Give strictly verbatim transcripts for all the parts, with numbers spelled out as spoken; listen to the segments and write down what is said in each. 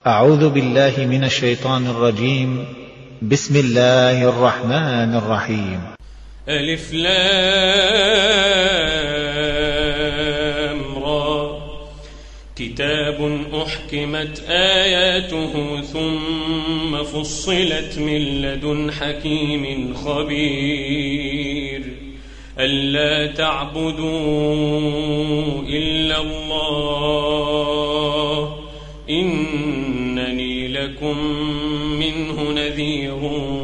أعوذ بالله من الشيطان الرجيم. بسم الله الرحمن الرحيم. ألف لام را كتاب أحكمت آياته ثم فصلت من لدن حكيم خبير ألا تعبدوا إلا الله إنني لكم منه نذير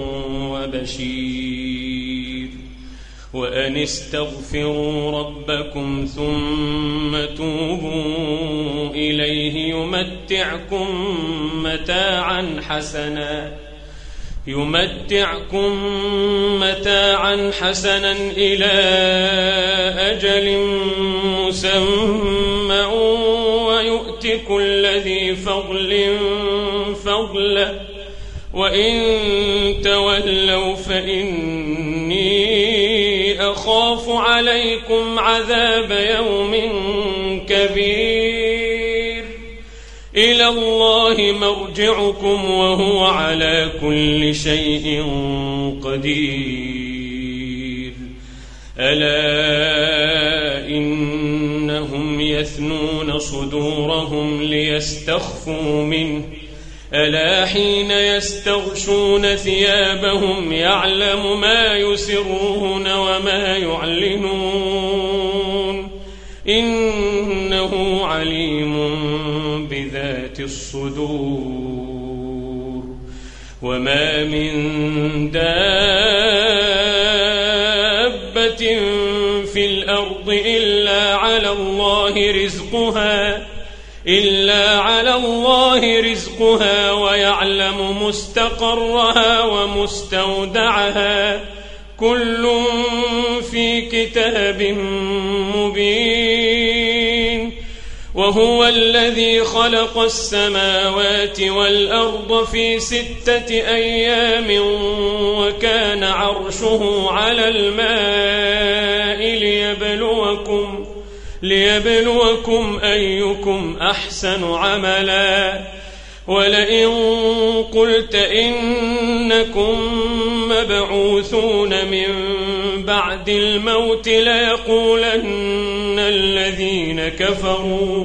وبشير وأن استغفروا ربكم ثم توبوا إليه يمتعكم متاعا حسنا يمتعكم متاعا حسنا إلى أجل مسمى ويؤت كل ذي فضل فضله وإن تولوا فإني أخاف عليكم عذاب يوم كبير إلى الله مرجعكم وهو على كل شيء قدير ألا إنهم يثنون صدورهم ليستخفوا منه ألا حين يستغشون ثيابهم يعلم ما يسرون وما يعلنون إنه عليم بذات الصدور وما من دابة في الأرض إلا على الله رزقها إلا على الله رزقها ويعلم مستقرها ومستودعها كل في كتاب مبين وهو الذي خلق السماوات والأرض في ستة أيام وكان عرشه على الماء ليبلوكم ليبلوكم أيكم أحسن عملا ولئن قلت إنكم مبعوثون من بعد الموت ليقولن الذين كفروا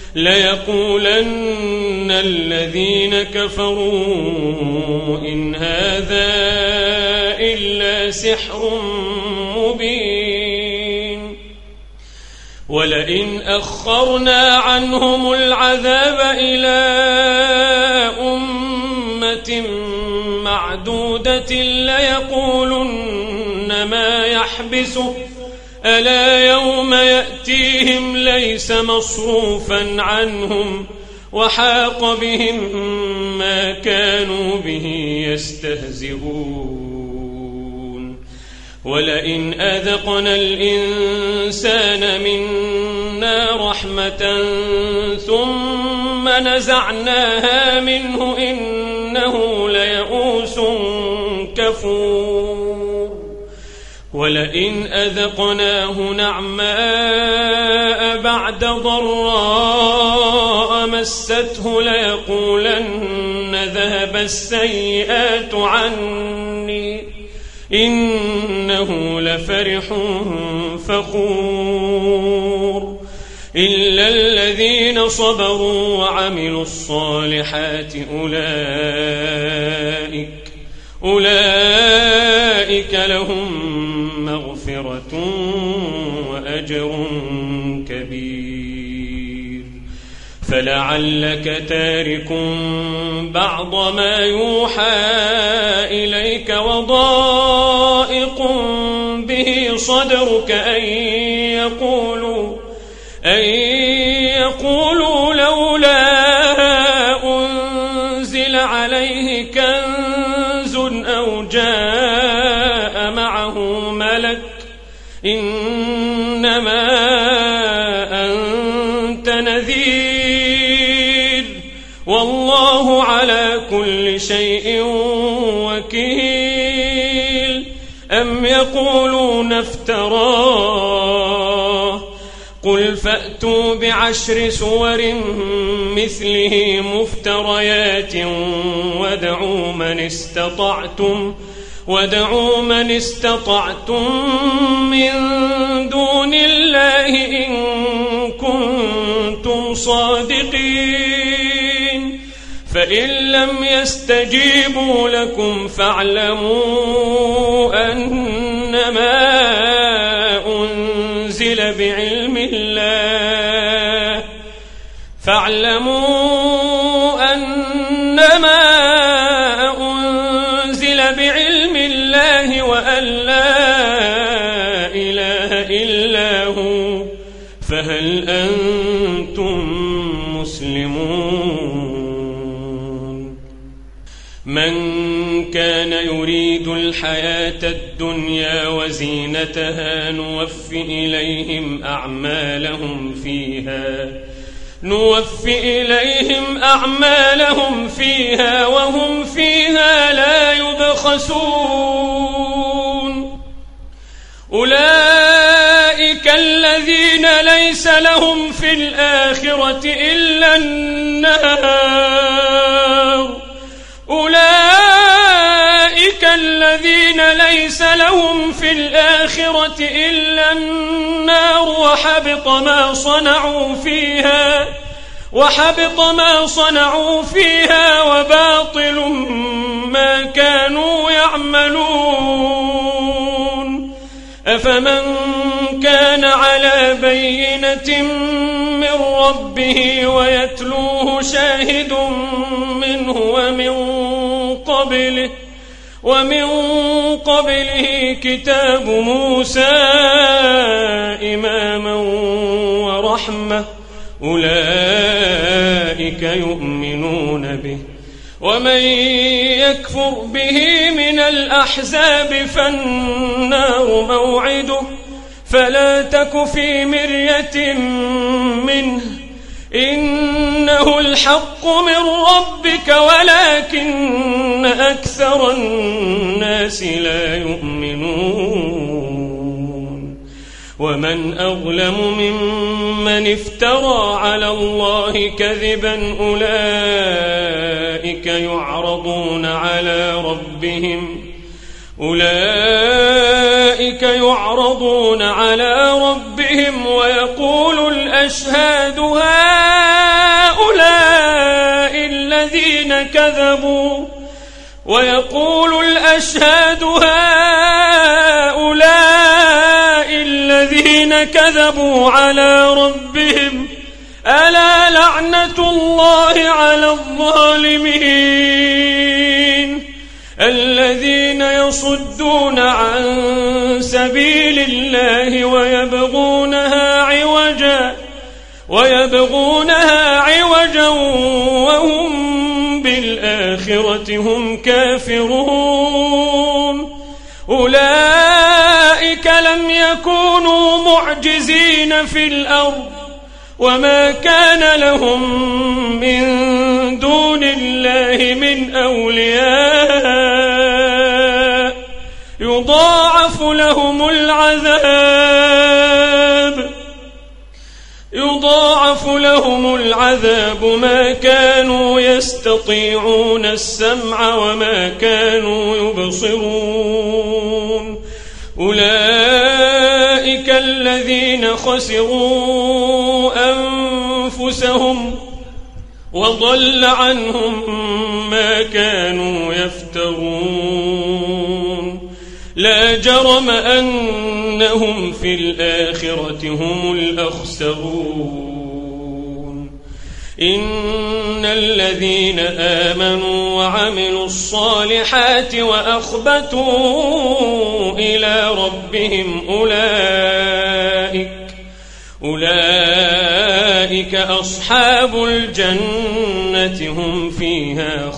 ليقولن الذين كفروا إن هذا إلا سحر مبين ولئن أخرنا عنهم العذاب إلى أمة معدودة ليقولن ما يحبسه ألا يوم يأتيهم ليس مصروفا عنهم وحاق بهم ما كانوا به يستهزئون ولئن أذقنا الإنسان منا رحمة ثم نزعناها منه إنه ليئوس كفور ولئن أذقناه نعماء بعد ضراء مسته ليقولن ذهب السيئات عني إنه لفرح فخور إلا الذين صبروا وعملوا الصالحات أولئك أولئك لهم مغفرة وأجر كبير فلعلك تارك بعض ما يوحى إليك وضائق به صدرك أن يقولوا أن يقولوا لولا أنزل عليه كنز أو جاء معه ملك إنما أنت نذير والله على كل شيء وكيل أم يقولون افتراه قل فأتوا بعشر سور مثله مفتريات وادعوا من استطعتم وادعوا من استطعتم من دون الله إن كنتم صادقين فإن لم يستجيبوا لكم فاعلموا أنما أنزل بعلم الله فاعلموا أنما أنزل بعلم الله وأن لا إله إلا هو فهل أنتم مسلمون من كان يريد الحياة الدنيا وزينتها نوف إليهم أعمالهم فيها نوف إليهم أعمالهم فيها وهم فيها لا يبخسون أولئك الذين ليس لهم في الآخرة إلا النار أولئك الذين ليس لهم في الآخرة إلا النار وحبط ما صنعوا فيها وحبط ما صنعوا فيها وباطل ما كانوا يعملون أفمن كان على بينة من ربه ويتلوه شاهد منه ومن قبله ومن قبله كتاب موسى إماما ورحمة أولئك يؤمنون به ومن يكفر به من الأحزاب فالنار موعده فلا تك في مرية منه إنه الحق من ربك ولكن أكثر الناس لا يؤمنون ومن أظلم ممن افترى على الله كذبا أولئك يعرضون على ربهم أولئك يعرضون على ربهم ويقول الأشهاد هؤلاء الذين كذبوا ويقول الأشهاد هؤلاء الذين كذبوا على ربهم ألا لعنة الله على الظالمين الذين يصدون عن سبيل الله ويبغونها عوجا ويبغونها عوجا وهم بالآخرة هم كافرون أولئك لم يكونوا معجزين في الأرض وما كان لهم من دون الله من أولياء يضاعف لهم العذاب يضاعف لهم العذاب ما كانوا يستطيعون السمع وما كانوا يبصرون أولئك الذين خسروا أنفسهم وضل عنهم ما كانوا يفترون لا جرم أنهم في الآخرة هم الأخسرون إن الذين آمنوا وعملوا الصالحات وأخبتوا إلى ربهم أولئك أولئك أصحاب الجنة هم فيها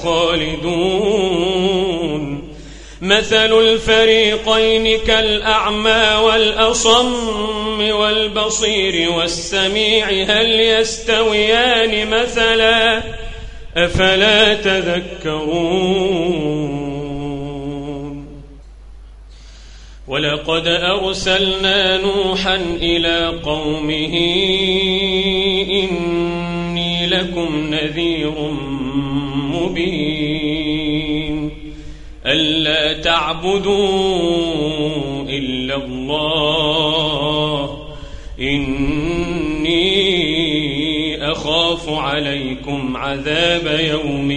خالدون مثل الفريقين كالأعمى والأصم والبصير والسميع هل يستويان مثلا أفلا تذكرون ولقد أرسلنا نوحا إلى قومه إني لكم نذير مبين ألا تعبدوا إلا الله إني أخاف عليكم عذاب يوم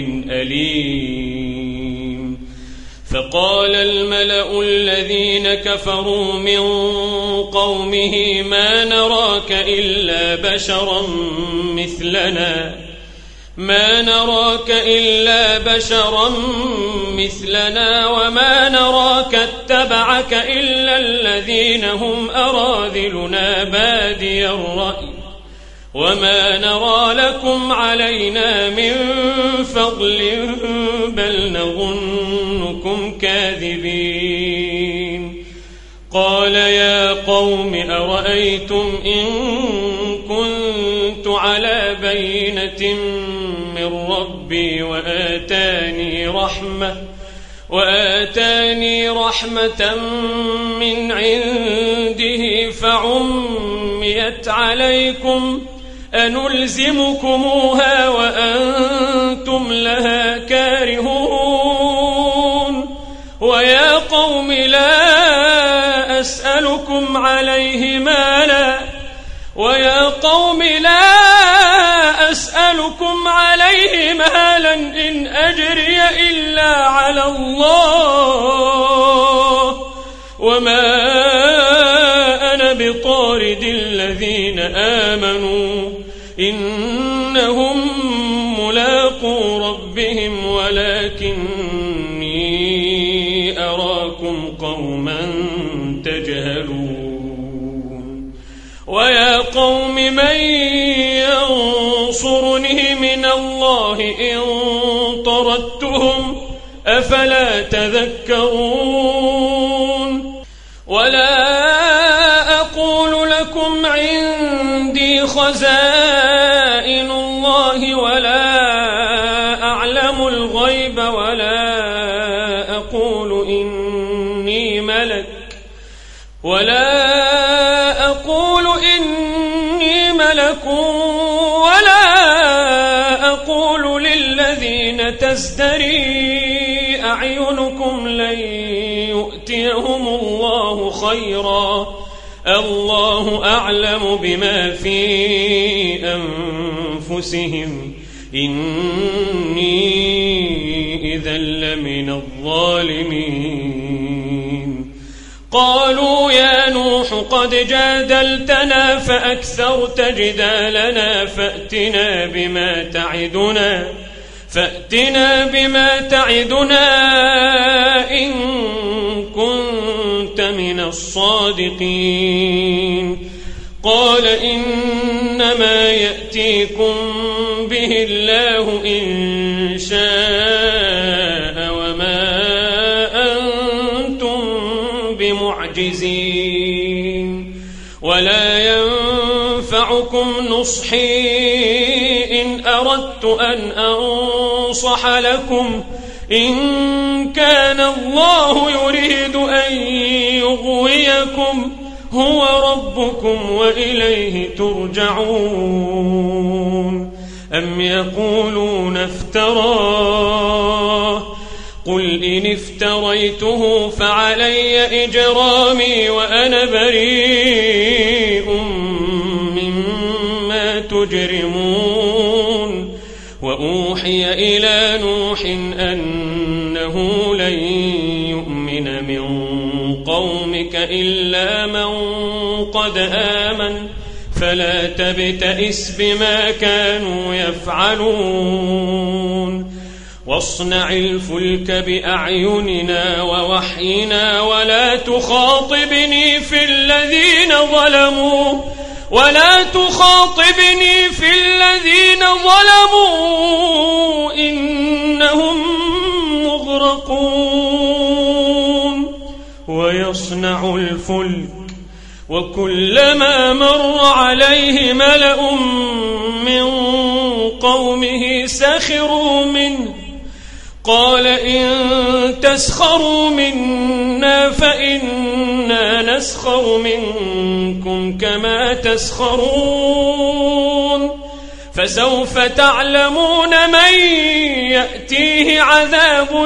أليم. فقال الملأ الذين كفروا من قومه ما نراك إلا بشرا مثلنا ما نراك إلا بشرا مثلنا وما نراك اتبعك إلا الذين هم أراذلنا بادي الرأي وما نرى لكم علينا من فضل بل نظنكم كاذبين. قال يا قوم أرأيتم إن كنت على بينة من ربي وآتاني رحمة وآتاني رحمة من عنده فعميت عليكم أنلزمكموها وأنتم لها كارهون. ويا قوم لا أسألكم عليه مالا ويا قوم لا أسألكم عليه مالا إن أجري إلا على الله وما أنا بطارد الذين آمنوا إنهم ملاقو ربهم ولكني أراكم قوما تجهلون. ويا قوم من ينصرني من الله إن طردتهم أفلا تذكرون. ولا أقول لكم عندي خزائن الله ولا أعلم الغيب ولا أقول إني ملك ولا أقول إني ملك ولا أقول للذين تزدري أعينكم لن يؤتيهم الله خيرا الله أعلم بما في أنفسهم إني إذا لمن الظالمين. قالوا يا نوح قد جادلتنا فأكثرت جدالنا فأتنا بما تعدنا فأتنا بما تعدنا إن كنت من الصادقين. قال إنما يأتيكم به الله إن شاء وما أنتم بمعجزين ولا ينفعكم نصحي إن أردت أن أنصح لكم إن كان الله يريد أن يغويكم هو ربكم وإليه ترجعون. أم يقولون افتراه قل إن افتريته فعلي إجرامي وأنا بريء مما تجرمون. وأوحي إلى نوح أنه لن يؤمن من قومك إلا من قد آمن فلا تبتئس بما كانوا يفعلون. واصنع الفلك بأعيننا ووحينا ولا تخاطبني في الذين ظلموا ولا تخاطبني في الذين ظلموا إنهم مغرقون. ويصنع الفلك وكلما مر عليه ملأ من قومه سخروا منه قال إن تسخروا منا فإنا نسخر منكم كما تسخرون فسوف تعلمون من يأتيه عذاب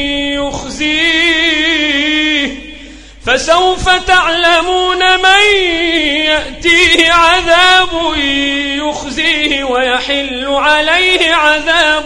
يخزيه فسوف تعلمون من يأتيه عذاب يخزيه ويحل عليه عذاب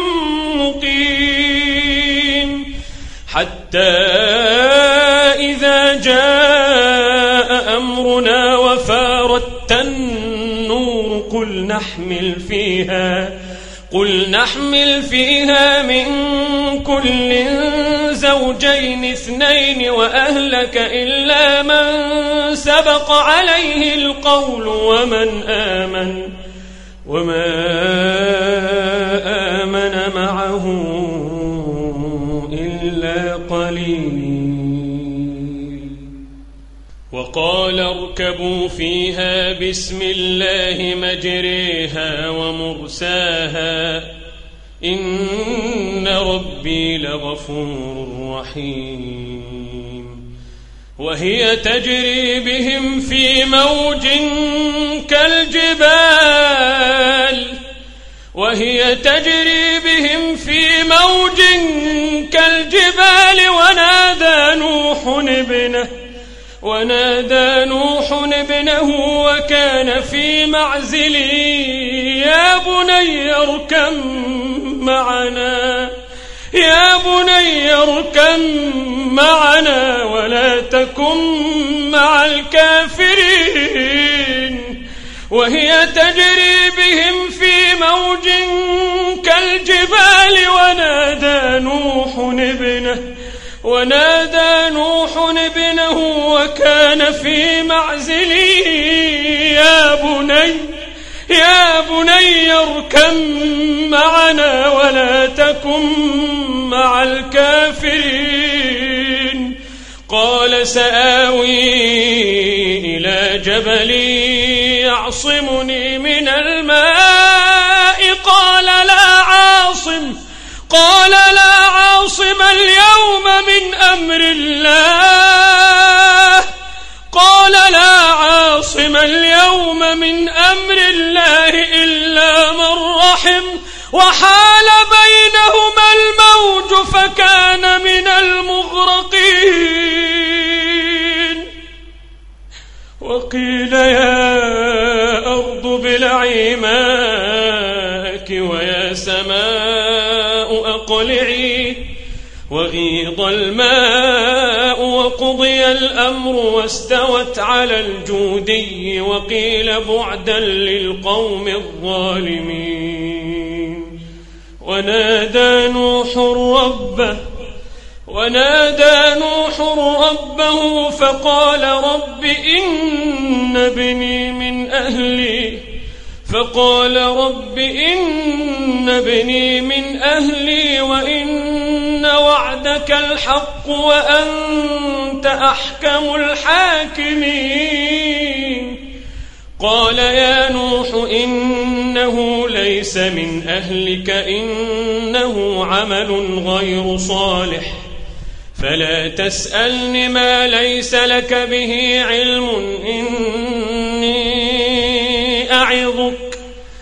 مقيم حتى إذا جاء أمرنا وفارت النور قل نحمل فيها قل نحمل فيها من كل زوجين اثنين وأهلك إلا من سبق عليه القول ومن آمن وما آمن معه إلا قليل وقال اركبوا فيها بسم الله مجريها ومرساها إن ربي لغفور رحيم وهي تجري بهم في موج كالجبال وهي تجري بهم في موج كالجبال ونادى نوح ابنه ونادى نوح ابنه وكان في معزل يا بني اركب معنا يا بني اركب معنا ولا تكن مع الكافرين وهي تجري بهم في موج كالجبال ونادى نوح ابنه ونادى نوح ابنه وكان في معزل يا بني يا بني اركب معنا ولا تكن مع الكافرين قال سآوي إلى جبل يعصمني من الماء قال لا عاصم قال لا عاصم اليوم من أمر الله قال لا عاصم اليوم من أمر الله إلا من رحم وحال بينهما الموج فكان من المغرقين وقيل يا أرض ابلعي ماءك ويا سماء أقلعي وغيض الماء وقضي الأمر واستوت على الجودي وقيل بعدا للقوم الظالمين ونادى نوح ربه ونادى نوح ربه فقال رب إن ابني من أهلي فقال رب إن ابني من أهلي وإن وعدك الحق وأنت أحكم الحاكمين قال يا نوح إنه ليس من أهلك إنه عمل غير صالح فلا تسألني ما ليس لك به علم إني أعظك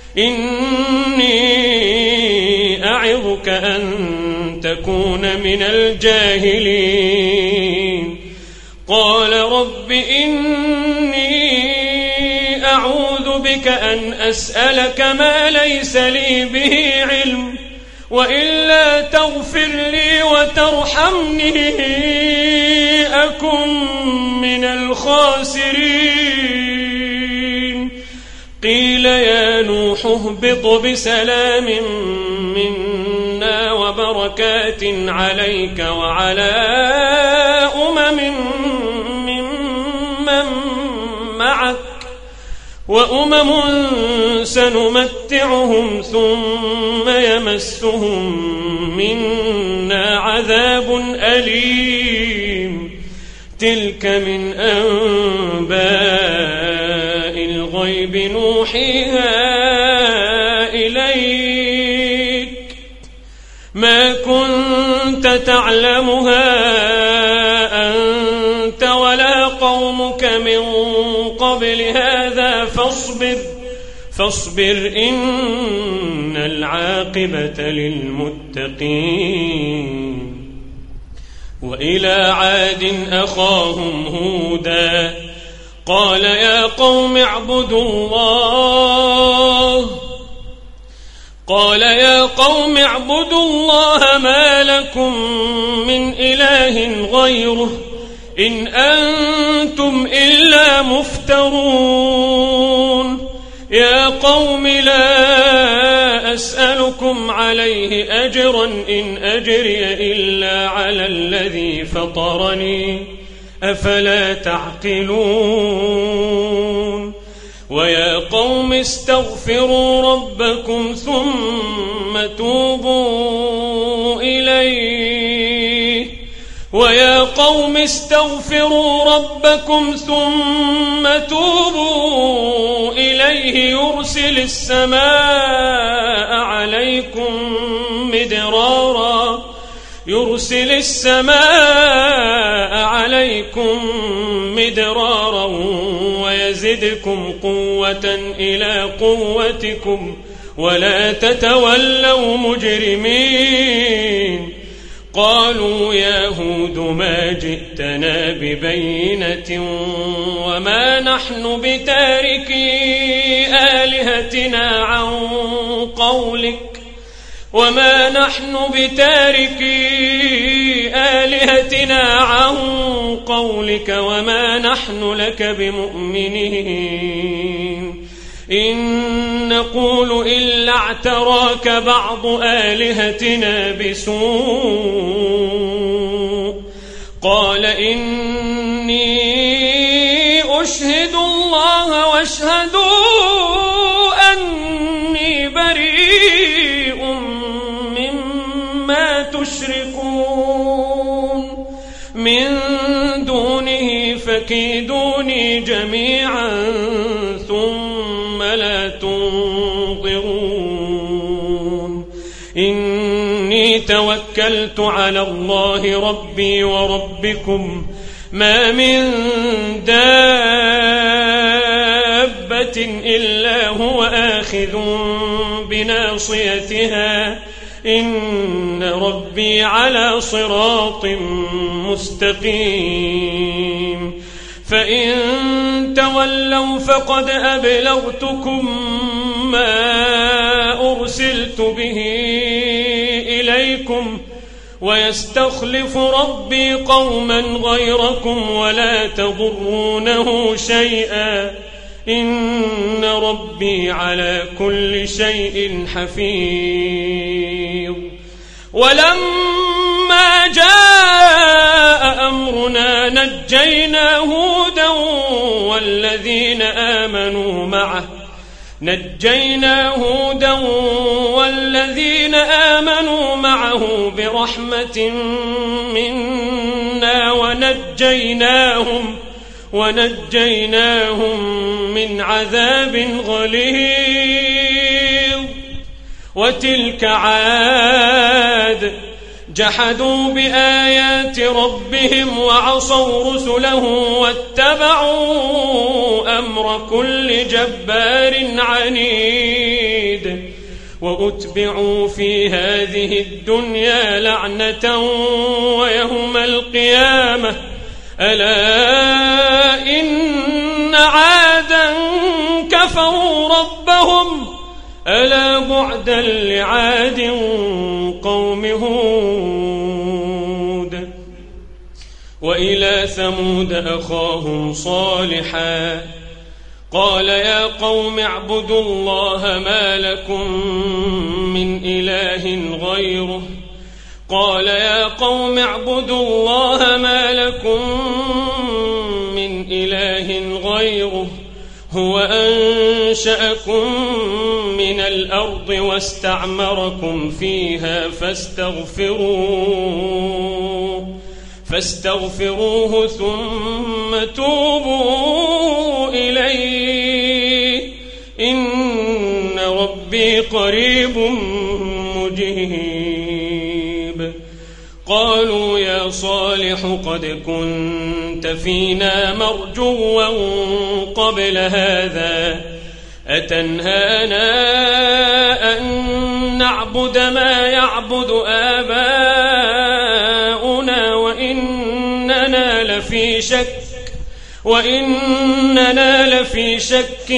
إني أعظك أن تكون من الجاهلين قال رب إني أعوذ بك أن أسألك ما ليس لي به علم وإلا تغفر لي وترحمني أكن من الخاسرين قيل يا نوح اهبط بسلام منا وبركات عليك وعلى أمم ممن معك وأمم سنمتعهم ثم يمسهم منا عذاب أليم تلك من أنباء الغيب نوحيها إليك ما كنت تعلمها أنت ولا قوم جاءوك من قبل هذا فاصبر فاصبر إن العاقبة للمتقين. وإلى عاد أخاهم هودا قال يا قوم اعبدوا الله قال يا قوم اعبدوا الله ما لكم من إله غيره إن أنتم إلا مفترون. يا قوم لا أسألكم عليه أجرا إن أجري إلا على الذي فطرني أفلا تعقلون. ويا قوم استغفروا ربكم ثم توبوا إليه ويا قوم استغفروا ربكم ثم توبوا إليه يرسل السماء عليكم مدرارا يرسل السماء عليكم مدرارا ويزدكم قوة إلى قوتكم ولا تتولوا مجرمين. قالوا يا هود ما جئتنا ببينة وما نحن بتاركي آلهتنا عن قولك وما نحن بتاركي آلهتنا عن قولك وما نحن لك بمؤمنين إن نقول إلا اعتراك بعض آلهتنا بسوء. قال إني أشهد الله واشهدوا أني بريء مما تشركون من دونه فكيدوني جميعا ثم لا تنظرون. إني توكلت على الله ربي وربكم ما من دابة إلا هو آخذ بناصيتها إن ربي على صراط مستقيم. فإن تولوا فقد أبلغتكم ما أرسلت به إليكم ويستخلف ربي قوما غيركم ولا تضرونه شيئا إن ربي على كل شيء حفيظ. ولما جاء أمرنا نجينا هودا والذين آمنوا معه نجينا هودا والذين آمنوا معه برحمة منا ونجيناهم ونجيناهم من عذاب غليظ. وتلك عاد جحدوا بآيات ربهم وعصوا رسله واتبعوا أمر كل جبار عنيد. وأتبعوا في هذه الدنيا لعنة ويوم القيامة ألا إن عادا كفروا ربهم ألا بعدا لعاد قوم هود. وإلى ثمود أخاهم صالحا قال يا قوم اعبدوا الله ما لكم من إله غيره قال يا قوم اعبدوا الله ما لكم من إله غيره هو أنشأكم من الأرض واستعمركم فيها فاستغفروه فاستغفروه ثم توبوا إليه إن ربي قريب مجيب. قالوا يا صالح قد كنت فينا مرجوا قبل هذا أتنهانا أن نعبد ما يعبد آباؤنا وإننا لفي شك وإننا لفي شك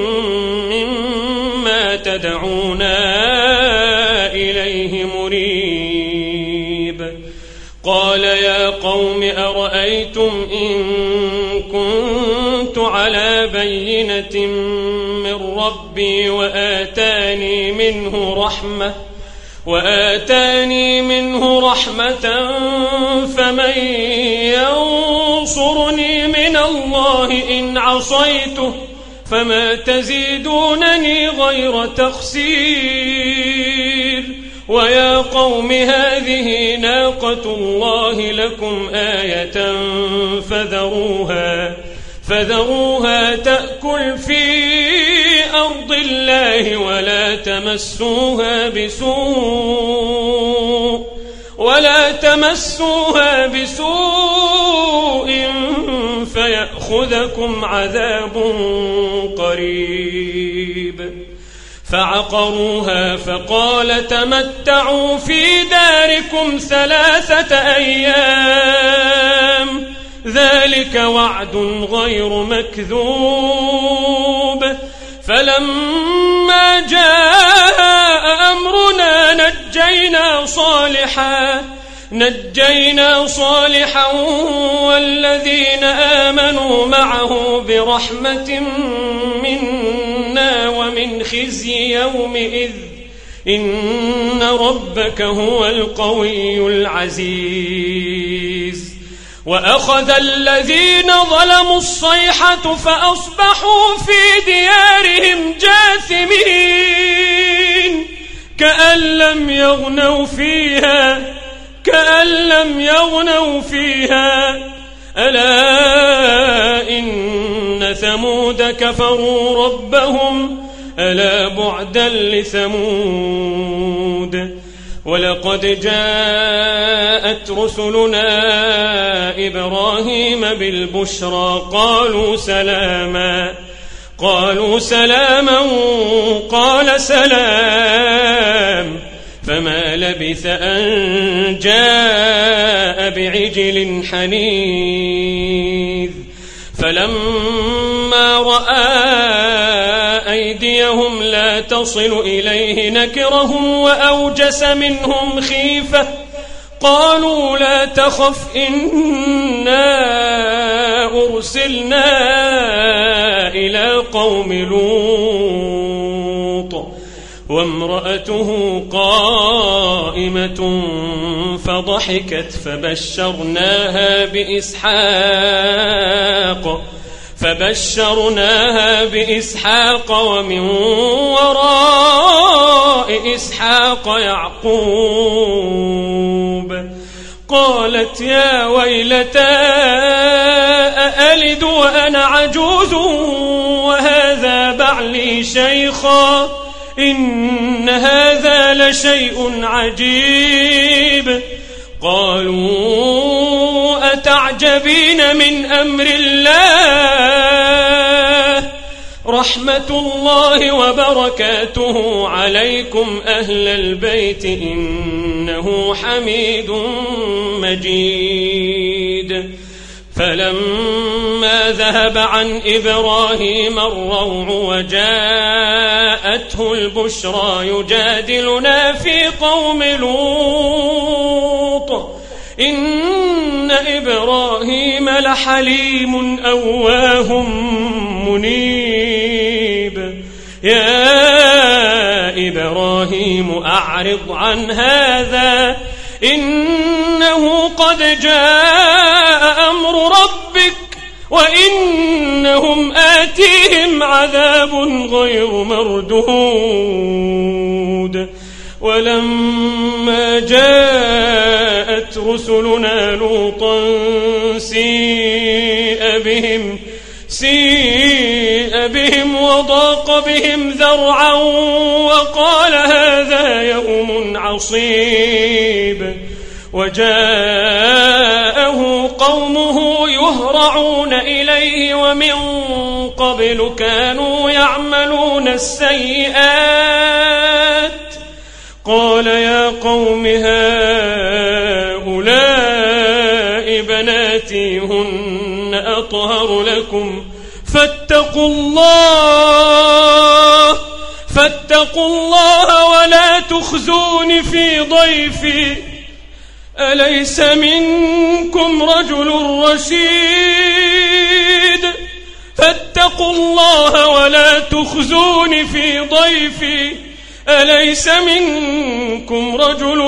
مما تدعونا إليه مريب. قال يا قوم أرأيتم إن كنت على بينة من ربي وآتاني منه رحمة وآتاني منه رحمة فمن ينصرني من الله إن عصيته فما تزيدونني غير تخسير. ويا قوم هذه ناقة الله لكم آية فذروها فذروها تأكل في أرض الله ولا تمسوها بسوء ولا تمسوها بسوء فيأخذكم عذاب قريب. فعقروها فقال تمتعوا في داركم ثلاثة أيام ذلك وعد غير مكذوب. فلما جاء أمرنا نجينا صالحا نجينا صالحا والذين آمنوا معه برحمة منا ومن خزي يومئذ إن ربك هو القوي العزيز. وأخذ الذين ظلموا الصيحة فأصبحوا في ديارهم جاثمين كأن لم يغنوا فيها كأن لم يغنوا فيها ألا إن ثمود كفروا ربهم ألا بعدا لثمود. ولقد جاءت رسلنا إبراهيم بالبشرى قالوا سلاما قالوا سلاما قال سلام فما لبث أن جاء بعجل حنيذ. فلما رأى أيديهم لا تصل إليه نكرهم وأوجس منهم خيفة قالوا لا تخف إنا أرسلنا إلى قوم لوط وامرأته قائمة فضحكت فبشرناها بإسحاق فبشرناها بإسحاق ومن وراء إسحاق يعقوب. قالت يا ويلتى أألد وأنا عجوز وهذا بعلي شيخا إن هذا لشيء عجيب. قالوا أتعجبين من أمر الله رحمة الله وبركاته عليكم أهل البيت إنه حميد مجيد. فلما ذهب عن إبراهيم الروع وجاءته البشرى يجادلنا في قوم لوط إن إبراهيم لحليم أواه منيب. يا إبراهيم أعرض عن هذا إنه قد جاء أمر ربك وإنهم آتيهم عذاب غير مردود. ولما جاءت رسلنا لوطا سيء بهم سيء بهم وضاق بهم ذرعا وقال هذا يوم عصيب وجاءه قومه يهرعون إليه ومن قبل كانوا يعملون السيئات قال يا قوم هؤلاء بناتي هن أطهر لكم فاتقوا الله فاتقوا الله ولا تخزون في ضيفي أليس منكم رجل رشيد فاتقوا الله ولا تخزون في ضيفي أليس منكم رجل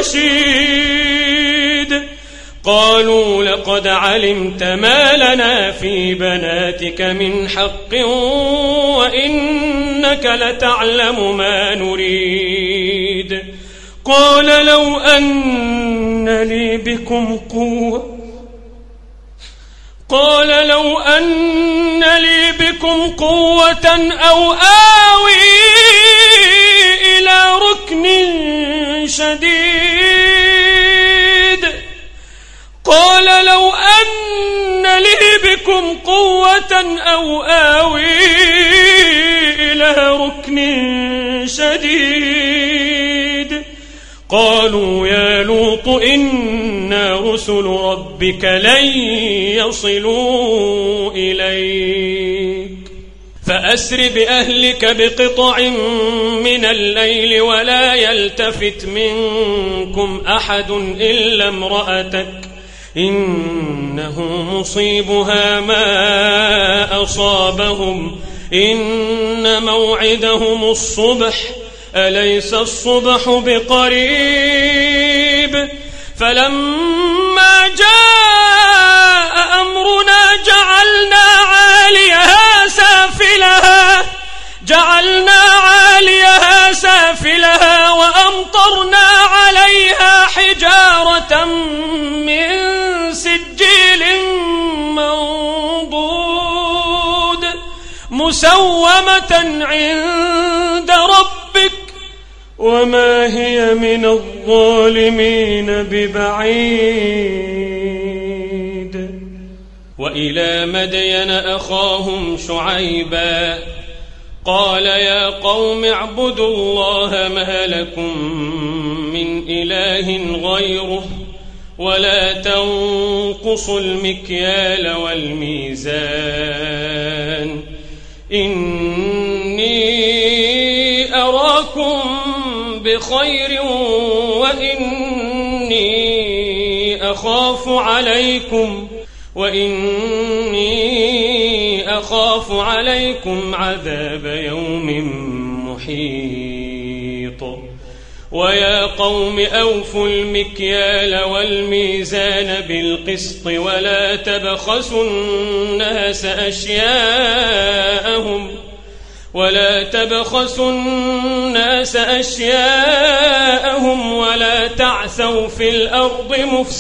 رشيد قالوا لقد علمت ما لنا في بناتك من حق وإنك لتعلم ما نريد قال لو أن لي بكم قوة قال لو أن لي بكم قوة أو آوي إلى ركن شديد قال لو أن لي بكم قوة أو آوي إلى ركن شديد قالوا يا لوط إنا رسل ربك لن يصلوا إليك فأسر بأهلك بقطع من الليل ولا يلتفت منكم أحد إلا امرأتك إنه مصيبها ما أصابهم إن موعدهم الصبح أليس الصبح بقريب فلما جاء أمرنا جعلنا عاليها سافلها جعلنا عاليها سافلها وأمطرنا عليها حجارة من سجيل منضود مسومة عند ربك وما هي من الظالمين ببعيد وإلى مدين أخاهم شعيبا قال يا قوم اعبدوا الله ما لكم من إله غيره ولا تنقصوا المكيال والميزان إني أراكم بخير وإني أخاف عليكم وإني أخاف عليكم عذاب يوم محيط ويا قوم أوفوا المكيال والميزان بالقسط ولا تبخسوا الناس أشياءهم ولا تبخسوا الناس أشياءهم ولا تعثوا في الأرض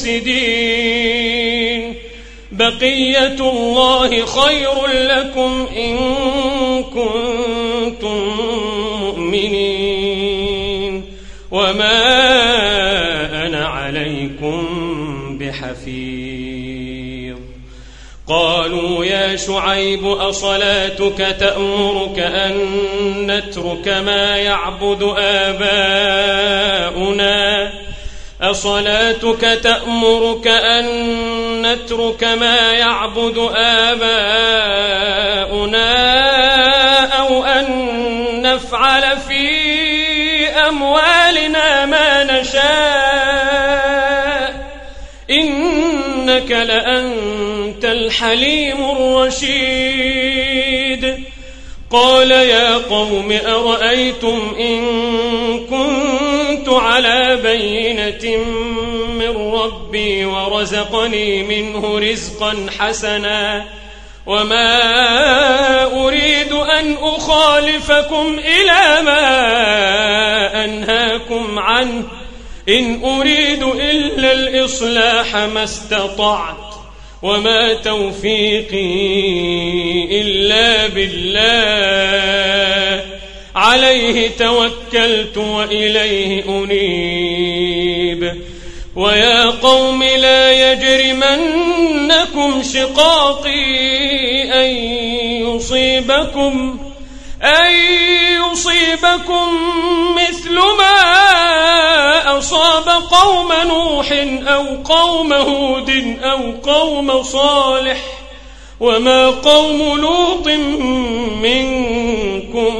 مفسدين بقية الله خير لكم إن كنتم مؤمنين وما أنا عليكم بحفيظ قالوا يا شعيب أصلاتك تأمرك أن نترك ما يعبد آباؤنا أصلاتك تأمرك أن نترك ما يعبد آباؤنا أو أن نفعل في أموالنا ما نشاء إنك لأنت الحليم الرشيد قال يا قوم أرأيتم إن كنت على بينة من ربي ورزقني منه رزقا حسنا وما أريد أن أخالفكم إلى ما أنهاكم عنه إن أريد إلا الإصلاح ما استطعت وما توفيقي إلا بالله عليه توكلت وإليه أنيب ويا قوم لا يجرمنكم شقاقي أن يصيبكم أن يصيبكم مثل ما أصاب قوم نوح أو قوم هود أو قوم صالح وما قوم لوط منكم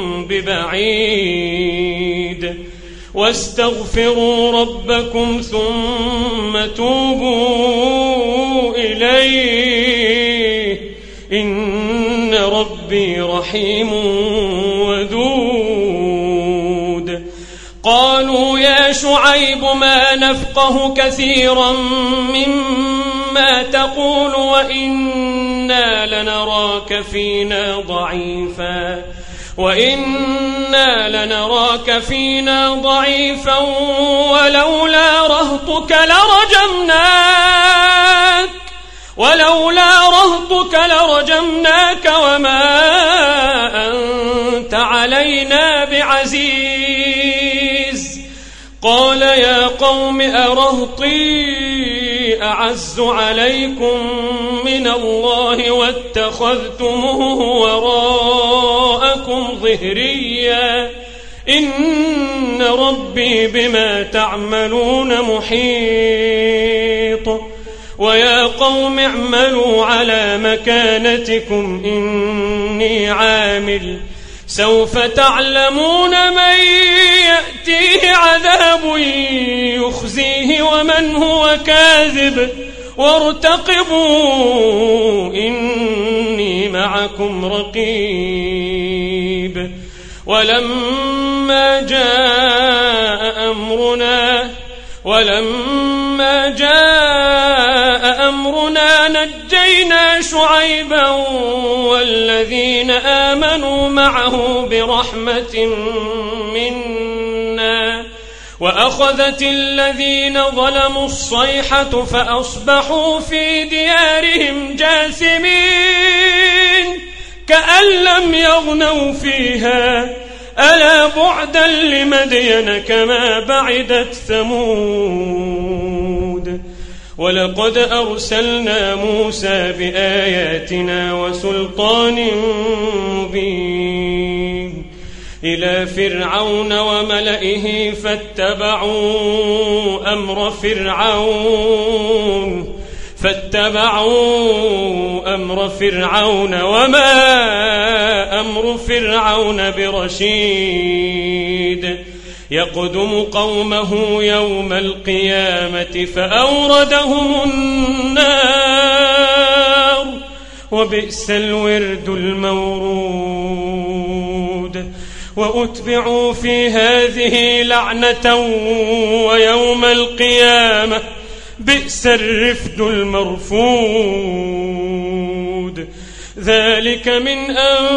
ببعيد واستغفروا ربكم ثم توبوا إليه إن ربي رحيم ودود. قالوا يا شعيب ما نفقه كثيرا مما تقول وإنا لنراك فينا ضعيفا وإنا لنراك فينا ضعيفا ولولا رهطك لرجمناك ولولا رهطك لرجمناك وما أنت علينا بعزيز. قال يا قوم أرهطي أعز عليكم من الله واتخذتموه وراءكم ظهريا إن ربي بما تعملون محيط. ويا قوم اعملوا على مكانتكم إني عامل سوف تعلمون من يأتيه عذاب يخزيه ومن هو كاذب وارتقبوا إني معكم رقيب. ولما جاء أمرنا ولما جاء أمرنا نجينا شعيبا والذين آمنوا معه برحمة منا وأخذت الذين ظلموا الصيحة فأصبحوا في ديارهم جاثمين كأن لم يغنوا فيها ألا بعدا لمدين كما بعدت ثمود. ولقد أرسلنا موسى بآياتنا وسلطان مبين إلى فرعون وملئه فاتبعوا أمر فرعون فاتبعوا أمر فرعون وما أمر فرعون برشيد. يقدم قومه يوم القيامة فأوردهم النار وبئس الورد المورود. وأتبعوا في هذه لعنة ويوم القيامة بئس الرفد المرفود. ذلك من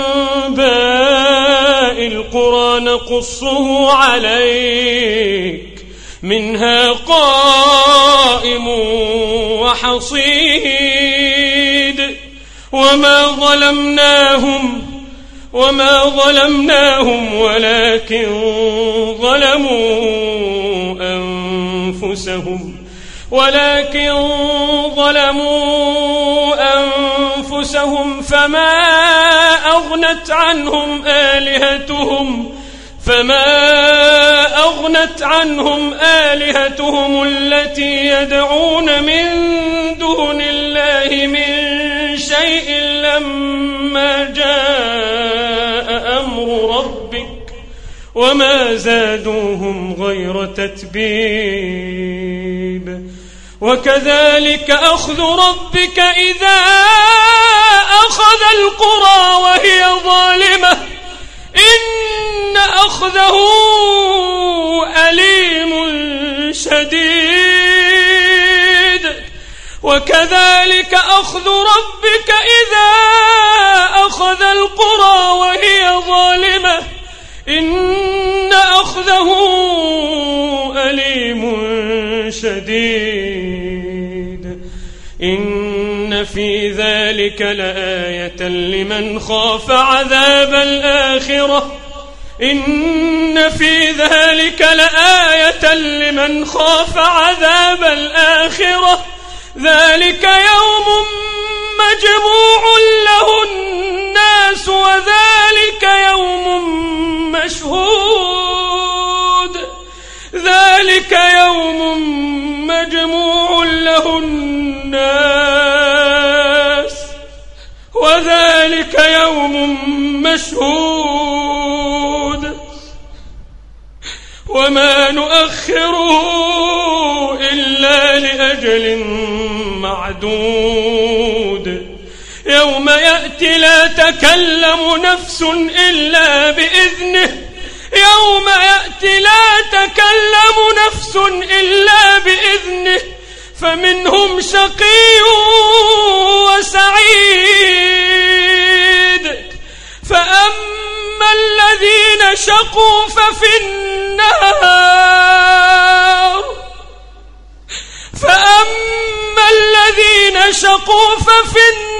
أنباء القرى نقصه عليك منها قائم وحصيد. وما ظلمناهم وما ظلمناهم ولكن ظلموا أنفسهم ولكن ظلموا أنفسهم فما أغنت عنهم آلهتهم فما أغنت عنهم آلهتهم التي يدعون من دون الله من شيء لما جاء أمر ربك وما زادوهم غير تتبيب. وكذلك أخذ ربك إذا أخذ القرى وهي ظالمة إن أخذه أليم شديد. وكذلك أخذ ربك إذا أخذ القرى وهي ظالمة إن أخذه أليم شديد. إن في ذلك لآية لمن خاف عذاب الآخرة إن في ذلك لآية لمن خاف عذاب الآخرة ذلك يوم مجموع له الناس وذلك يوم مشهود ذلك يوم مجموع له الناس وذلك يوم مشهود وما نؤخره إلا لأجل معدود يوم يأتي لا تكلم نفس إلا بإذنه يوم يأتي لا تكلم نفس إلا بإذنه فمنهم شقي وسعيد فأما الذين شقوا ففي النار فأما الذين شقوا ففي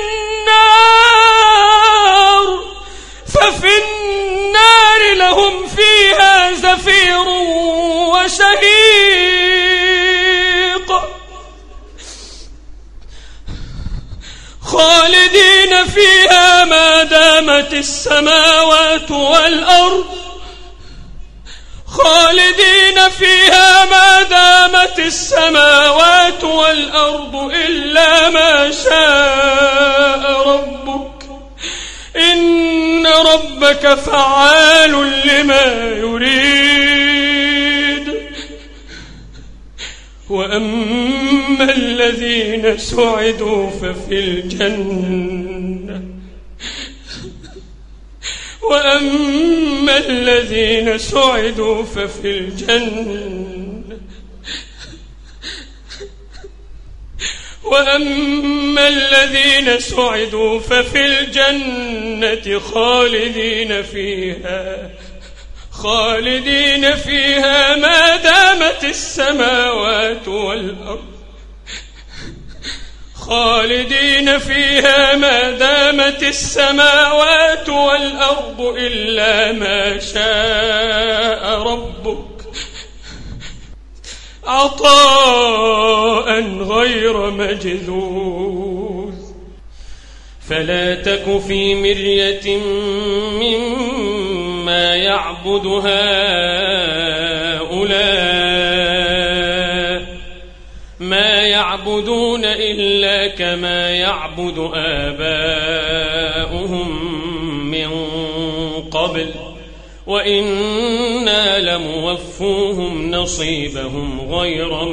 النار ففي النار لهم فيها زفير وشهيق خالدين فيها ما دامت السماوات والأرض خالدين فيها ما دامت السماوات والأرض إلا ما شاء ربك إن ربك فعال لما يريد وأما الذين سعدوا ففي الجنة وأما الذين سعدوا ففي الجنة وأما الذين سعدوا ففي الجنة خالدين فيها خالدين فيها ما دامت السماوات والأرض خالدين فيها ما دامت السماوات والأرض إلا ما شاء ربك عطاء غير مجذوذ فلا تك في مرية مما يعبد هؤلاء ما يعبدون إلا كما يعبد آباؤهم من قبل وإنا لموفوهم نصيبهم غير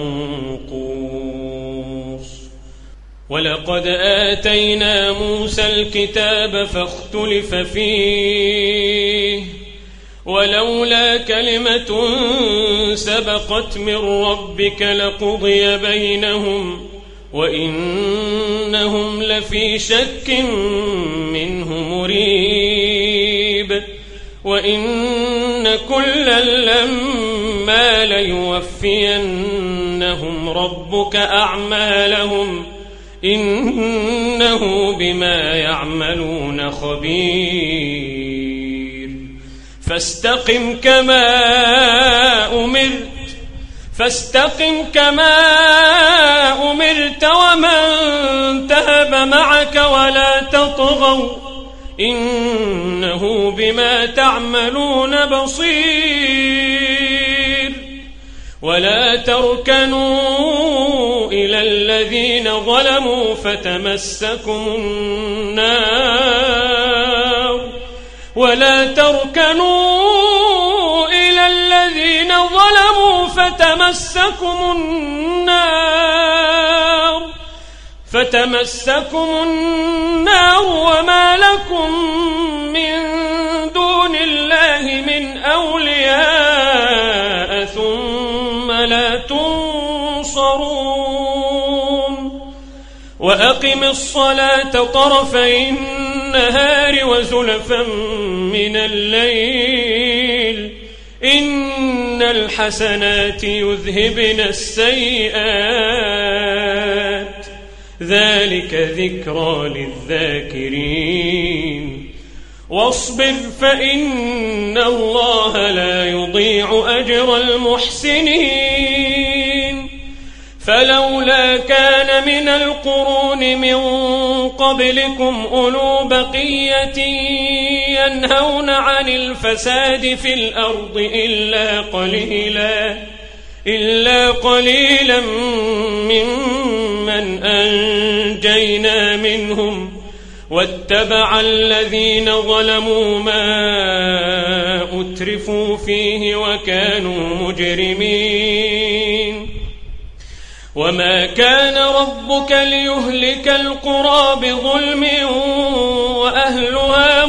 منقوص ولقد آتينا موسى الكتاب فاختلف فيه ولولا كلمة سبقت من ربك لقضي بينهم وإنهم لفي شك منه مريب وإن كلا لما ليوفينهم ربك أعمالهم إنه بما يعملون خبير فاستقم كما أمرت فاستقم كما أمرت ومن تاب معك ولا تطغوا إنه بما تعملون بصير ولا تركنوا إلى الذين ظلموا فتمسكم النار ولا تركنوا إلى الذين ظلموا فتمسكم النار فتمسكم النار وما لكم من دون الله من أولياء ثم لا تنصرون وأقم الصلاة طرفي النهار وزلفا من الليل إن الحسنات يذهبن السيئات ذلك ذكرى للذاكرين واصبر فإن الله لا يضيع أجر المحسنين فلولا كان من القرون من قبلكم أولو بقية ينهون عن الفساد في الأرض إلا قليلا إلا قليلا ممن أنجينا منهم واتبع الذين ظلموا ما أترفوا فيه وكانوا مجرمين. وما كان ربك ليهلك القرى بظلم وأهلها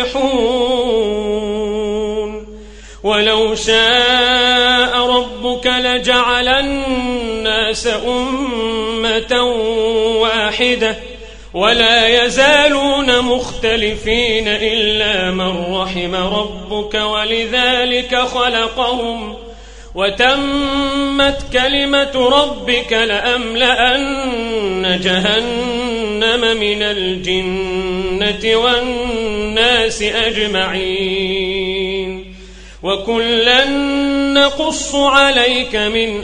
مصلحون ولو شاء ربك لجعل الناس أمة واحدة ولا يزالون مختلفين إلا من رحم ربك ولذلك خلقهم وتمت كلمة ربك لأملأن جهنم من الجنة والناس أجمعين وكلا نقص عليك من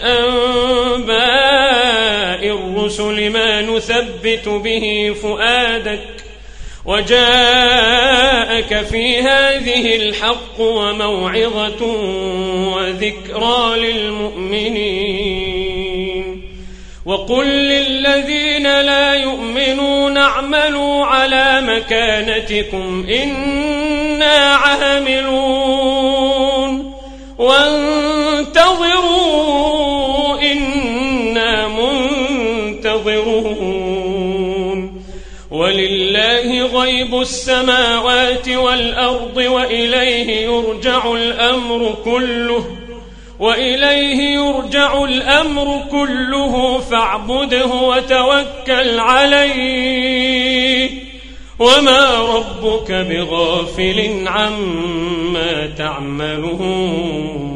أنباء الرسل ما نثبت به فؤادك وجاءك في هذه الحق وموعظة وذكرى للمؤمنين. وقل للذين لا يؤمنون اعملوا على مكانتكم إنا عاملون وانتظروا إنا منتظرون ولله غيب السماوات والأرض وإليه يرجع الأمر كله وإليه يرجع الأمر كله فاعبده وتوكل عليه وما ربك بغافل عما تعملون.